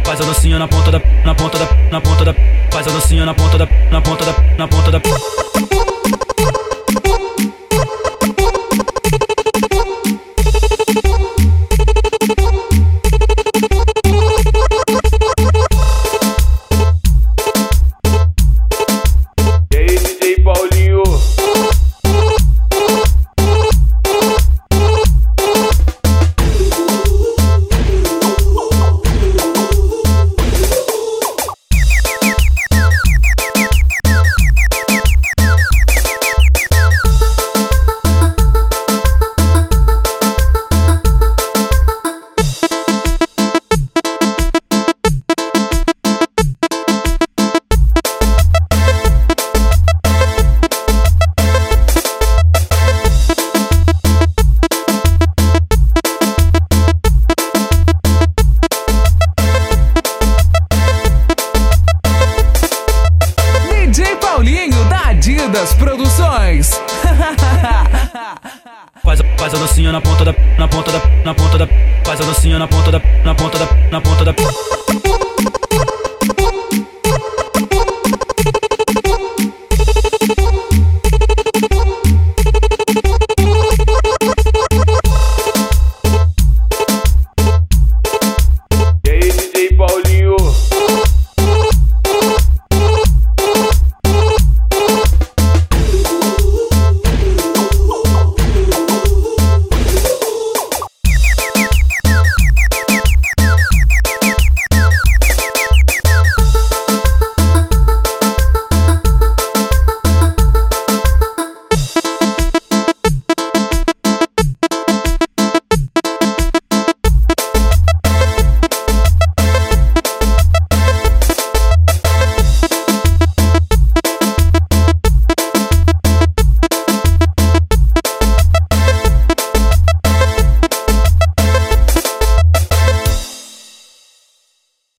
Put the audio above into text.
faz a dancinha na ponta da, na ponta da, na ponta da, faz a dancinha na ponta da, na ponta da, na ponta da. Das Produções. Faz a dancinha na ponta da, na ponta da, na ponta da, faz a dancinha na ponta da, na ponta da, na ponta da.